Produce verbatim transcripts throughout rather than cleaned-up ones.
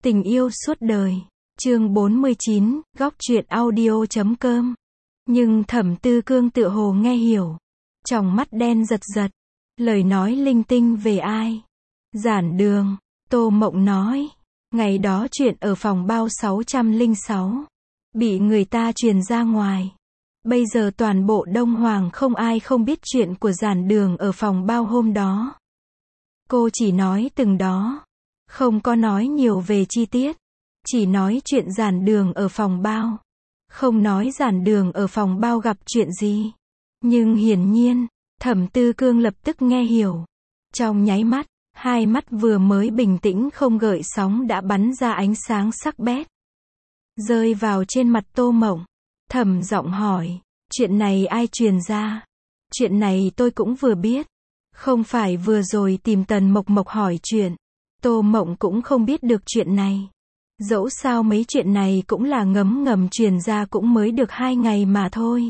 Tình yêu suốt đời. Chương bốn mươi chín, góc truyện audio chấm com. Nhưng Thẩm Tư Cương tựa hồ nghe hiểu. Tròng mắt đen giật giật. Lời nói linh tinh về ai? Giản Đường. Tô Mộng nói. Ngày đó chuyện ở phòng bao sáu trăm lẻ sáu. Bị người ta truyền ra ngoài. Bây giờ toàn bộ Đông Hoàng không ai không biết chuyện của Giản Đường ở phòng bao hôm đó. Cô chỉ nói từng đó. Không có nói nhiều về chi tiết. Chỉ nói chuyện Giản Đường ở phòng bao. Không nói Giản Đường ở phòng bao gặp chuyện gì. Nhưng hiển nhiên, Thẩm Tư Cương lập tức nghe hiểu. Trong nháy mắt, hai mắt vừa mới bình tĩnh không gợn sóng đã bắn ra ánh sáng sắc bét. Rơi vào trên mặt Tô Mộng. Thầm giọng hỏi, chuyện này ai truyền ra? Chuyện này tôi cũng vừa biết. Không phải vừa rồi tìm Tần Mộc Mộc hỏi chuyện. Tô Mộng cũng không biết được chuyện này. Dẫu sao mấy chuyện này cũng là ngấm ngầm truyền ra cũng mới được hai ngày mà thôi.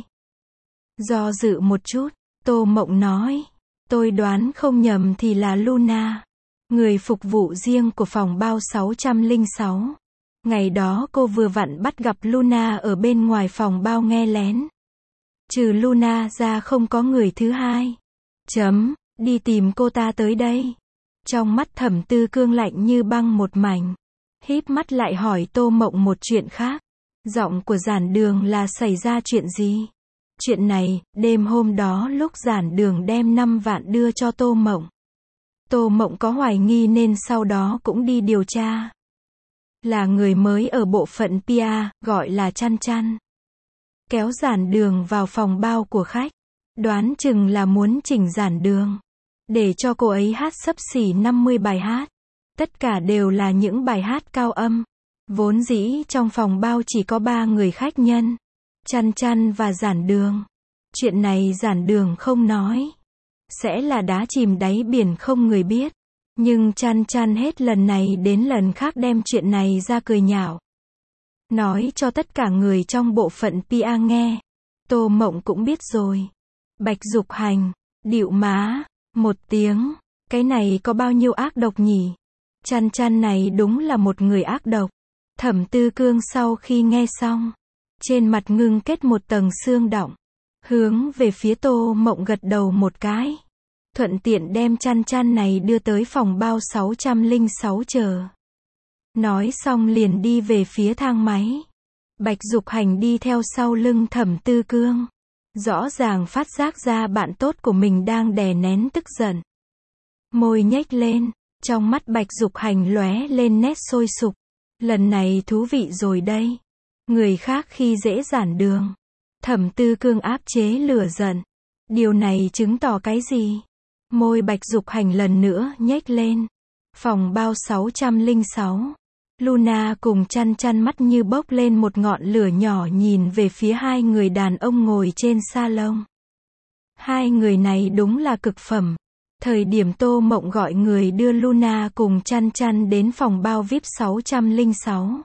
Do dự một chút, Tô Mộng nói, tôi đoán không nhầm thì là Luna, người phục vụ riêng của phòng bao sáu trăm lẻ sáu. Ngày đó cô vừa vặn bắt gặp Luna ở bên ngoài phòng bao nghe lén. Trừ Luna ra không có người thứ hai. Chấm, đi tìm cô ta tới đây. Trong mắt Thẩm Tư Cương lạnh như băng một mảnh. Híp mắt lại hỏi Tô Mộng một chuyện khác. Giọng của Giản Đường là xảy ra chuyện gì? Chuyện này, đêm hôm đó lúc Giản Đường đem năm vạn đưa cho Tô Mộng. Tô Mộng có hoài nghi nên sau đó cũng đi điều tra. Là người mới ở bộ phận pê e, gọi là Chăn Chăn. Kéo Giản Đường vào phòng bao của khách. Đoán chừng là muốn chỉnh Giản Đường. Để cho cô ấy hát xấp xỉ năm mươi bài hát. Tất cả đều là những bài hát cao âm. Vốn dĩ trong phòng bao chỉ có ba người khách nhân. Chăn Chăn và Giản Đường. Chuyện này Giản Đường không nói. Sẽ là đá chìm đáy biển không người biết. Nhưng Chăn Chăn hết lần này đến lần khác đem chuyện này ra cười nhạo. Nói cho tất cả người trong bộ phận pê e nghe. Tô Mộng cũng biết rồi. Bạch Dục Hành. Điệu má. Một tiếng. Cái này có bao nhiêu ác độc nhỉ? Chăn Chăn này đúng là một người ác độc. Thẩm Tư Cương sau khi nghe xong. Trên mặt ngưng kết một tầng xương đọng. Hướng về phía Tô Mộng gật đầu một cái. Thuận tiện đem Chăn Chăn này đưa tới phòng bao sáu trăm lẻ sáu chờ. Nói xong liền đi về phía thang máy. Bạch Dục Hành đi theo sau lưng Thẩm Tư Cương. Rõ ràng phát giác ra bạn tốt của mình đang đè nén tức giận. Môi nhếch lên, trong mắt Bạch Dục Hành lóe lên nét sôi sục. Lần này thú vị rồi đây. Người khác khi dễ Giản Đường. Thẩm Tư Cương áp chế lửa giận. Điều này chứng tỏ cái gì? Môi Bạch Dục Hành lần nữa nhếch lên. Phòng bao sáu trăm lẻ sáu. Luna cùng Chăn Chăn mắt như bốc lên một ngọn lửa nhỏ nhìn về phía hai người đàn ông ngồi trên salon. Hai người này đúng là cực phẩm. Thời điểm Tô Mộng gọi người đưa Luna cùng Chăn Chăn đến phòng bao vi ai pi sáu trăm lẻ sáu.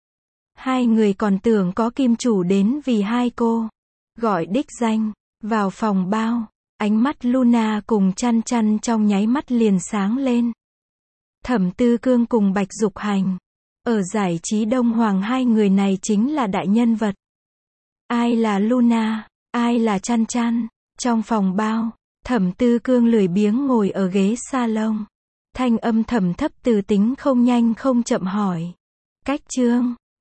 Hai người còn tưởng có kim chủ đến vì hai cô. Gọi đích danh. Vào phòng bao. Ánh mắt Luna cùng Chăn Chăn trong nháy mắt liền sáng lên. Thẩm Tư Cương cùng Bạch Dục Hành. Ở giải trí Đông Hoàng hai người này chính là đại nhân vật. Ai là Luna? Ai là Chăn Chăn? Trong phòng bao, Thẩm Tư Cương lười biếng ngồi ở ghế salon. Thanh âm thầm thấp từ tính không nhanh không chậm hỏi. Cách chương.